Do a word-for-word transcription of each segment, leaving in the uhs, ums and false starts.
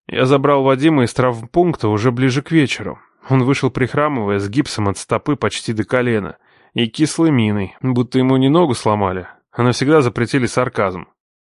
Я забрал Вадима из травмпункта уже ближе к вечеру. Он вышел прихрамывая, с гипсом от стопы почти до колена, и кислой миной, будто ему не ногу сломали, а навсегда запретили сарказм.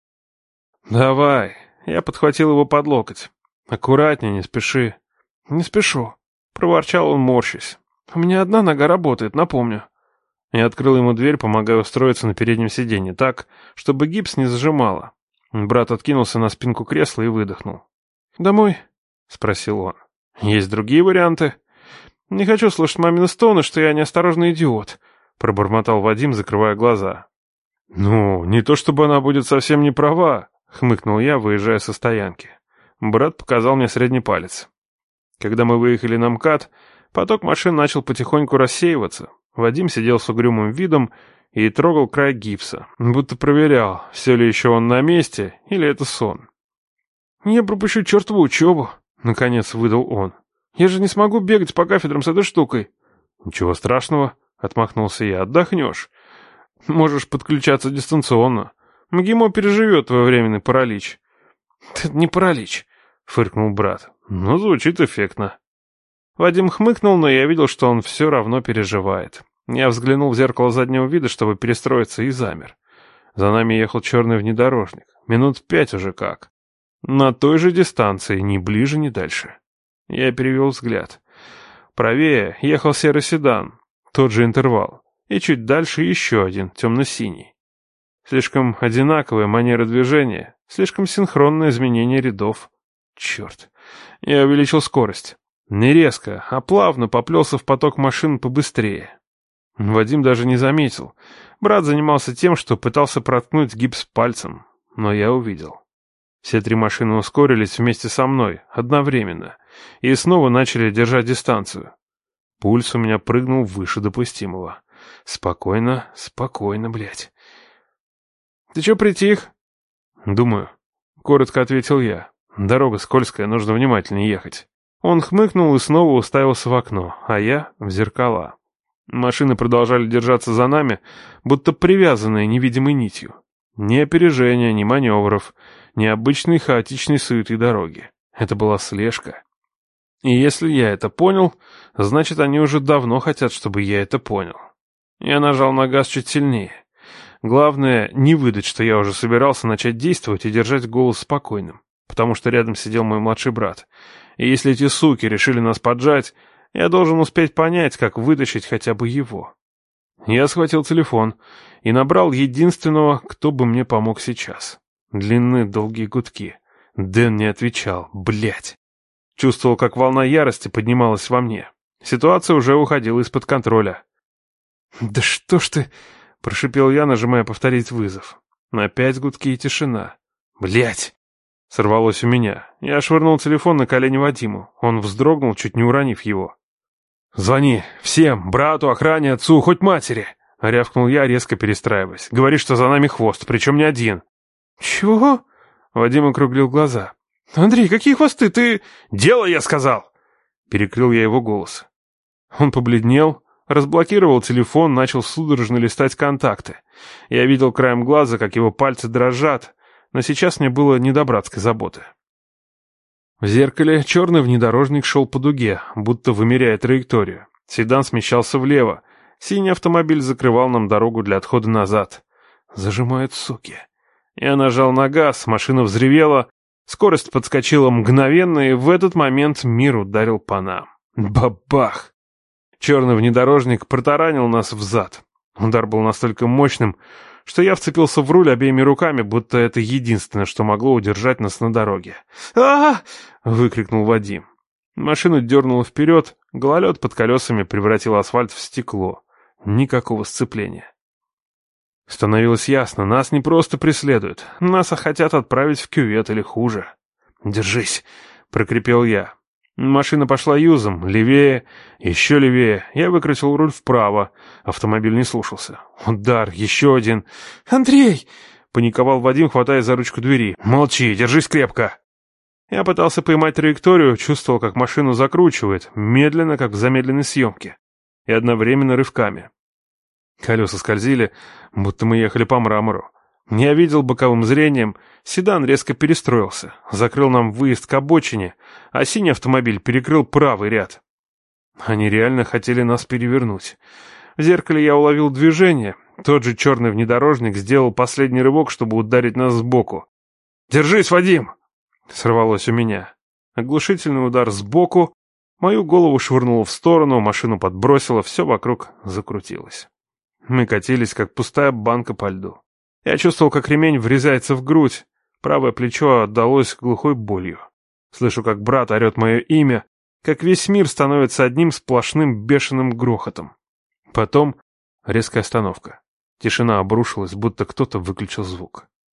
«Давай!» — я подхватил его под локоть. «Аккуратнее, не спеши». «Не спешу», — проворчал он, морщась. «У меня одна нога работает, напомню». Я открыл ему дверь, помогая устроиться на переднем сиденье так, чтобы гипс не зажимало. Брат откинулся на спинку кресла и выдохнул. «Домой?» — спросил он. «Есть другие варианты?» «Не хочу слышать мамины стоны, что я неосторожный идиот», — пробормотал Вадим, закрывая глаза. «Ну, не то чтобы она будет совсем не права», — хмыкнул я, выезжая со стоянки. Брат показал мне средний палец. Когда мы выехали на МКАД, поток машин начал потихоньку рассеиваться. Вадим сидел с угрюмым видом и трогал край гипса, будто проверял, все ли еще он на месте или это сон. «Я пропущу чертову учебу», — наконец выдал он. «Я же не смогу бегать по кафедрам с этой штукой». «Ничего страшного», — отмахнулся я, — «отдохнешь. Можешь подключаться дистанционно. МГИМО переживет твой временный паралич». «Это не паралич», — фыркнул брат. «Ну, звучит эффектно». Вадим хмыкнул, но я видел, что он все равно переживает. Я взглянул в зеркало заднего вида, чтобы перестроиться, и замер. За нами ехал черный внедорожник. Минут пять уже как. На той же дистанции, ни ближе, ни дальше. Я перевел взгляд. Правее ехал серый седан, тот же интервал. И чуть дальше еще один, темно-синий. Слишком одинаковая манера движения, слишком синхронное изменение рядов. Черт. Я увеличил скорость. Не резко, а плавно поплелся в поток машин побыстрее. Вадим даже не заметил. Брат занимался тем, что пытался проткнуть гипс пальцем, но я увидел. Все три машины ускорились вместе со мной, одновременно, и снова начали держать дистанцию. Пульс у меня прыгнул выше допустимого. Спокойно, спокойно, блядь. «Ты чё притих?» «Думаю», — коротко ответил я. «Дорога скользкая, нужно внимательнее ехать». Он хмыкнул и снова уставился в окно, а я — в зеркала. Машины продолжали держаться за нами, будто привязанные невидимой нитью. Ни опережения, ни маневров, ни обычной хаотичной суеты дороги. Это была слежка. И если я это понял, значит, они уже давно хотят, чтобы я это понял. Я нажал на газ чуть сильнее. Главное, не выдать, что я уже собирался начать действовать и держать голос спокойным, потому что рядом сидел мой младший брат. И если эти суки решили нас поджать, я должен успеть понять, как вытащить хотя бы его. Я схватил телефон и набрал единственного, кто бы мне помог сейчас. Длинные долгие гудки. Дэн не отвечал. Блять. Чувствовал, как волна ярости поднималась во мне. Ситуация уже уходила из-под контроля. «Да что ж ты...» — прошипел я, нажимая повторить вызов. Опять гудки и тишина. «Блять!» — сорвалось у меня. Я швырнул телефон на колени Вадиму. Он вздрогнул, чуть не уронив его. «Звони! Всем! Брату, охране, отцу, хоть матери!» — рявкнул я, резко перестраиваясь. «Говори, что за нами хвост, причем не один». «Чего?» — Вадим округлил глаза. «Андрей, какие хвосты? Ты...» «Дело, я сказал!» — перекрыл я его голос. Он побледнел, разблокировал телефон, начал судорожно листать контакты. Я видел краем глаза, как его пальцы дрожат, но сейчас мне было не до братской заботы. В зеркале черный внедорожник шел по дуге, будто вымеряя траекторию. Седан смещался влево. Синий автомобиль закрывал нам дорогу для отхода назад. Зажимают, суки. Я нажал на газ, машина взревела, скорость подскочила мгновенно, и в этот момент мир ударил по нам. Бабах! Черный внедорожник протаранил нас взад. Удар был настолько мощным, что я вцепился в руль обеими руками, будто это единственное, что могло удержать нас на дороге. а выкрикнул Вадим. Машину дернуло вперед, гололед под колесами превратил асфальт в стекло. Никакого сцепления. Становилось ясно, нас не просто преследуют, нас хотят отправить в кювет или хуже. «Держись!» — прокрепел я. Машина пошла юзом, левее, еще левее. Я выкрутил руль вправо. Автомобиль не слушался. Удар, еще один. «Андрей!» — паниковал Вадим, хватая за ручку двери. «Молчи, держись крепко!» Я пытался поймать траекторию, чувствовал, как машину закручивает, медленно, как в замедленной съемке, и одновременно рывками. Колеса скользили, будто мы ехали по мрамору. Я видел боковым зрением, седан резко перестроился, закрыл нам выезд к обочине, а синий автомобиль перекрыл правый ряд. Они реально хотели нас перевернуть. В зеркале я уловил движение. Тот же черный внедорожник сделал последний рывок, чтобы ударить нас сбоку. «Держись, Вадим!» — сорвалось у меня. Оглушительный удар сбоку, мою голову швырнуло в сторону, машину подбросило, все вокруг закрутилось. Мы катились, как пустая банка по льду. Я чувствовал, как ремень врезается в грудь, правое плечо отдалось глухой болью. Слышу, как брат орет мое имя, как весь мир становится одним сплошным бешеным грохотом. Потом резкая остановка. Тишина обрушилась, будто кто-то выключил звук.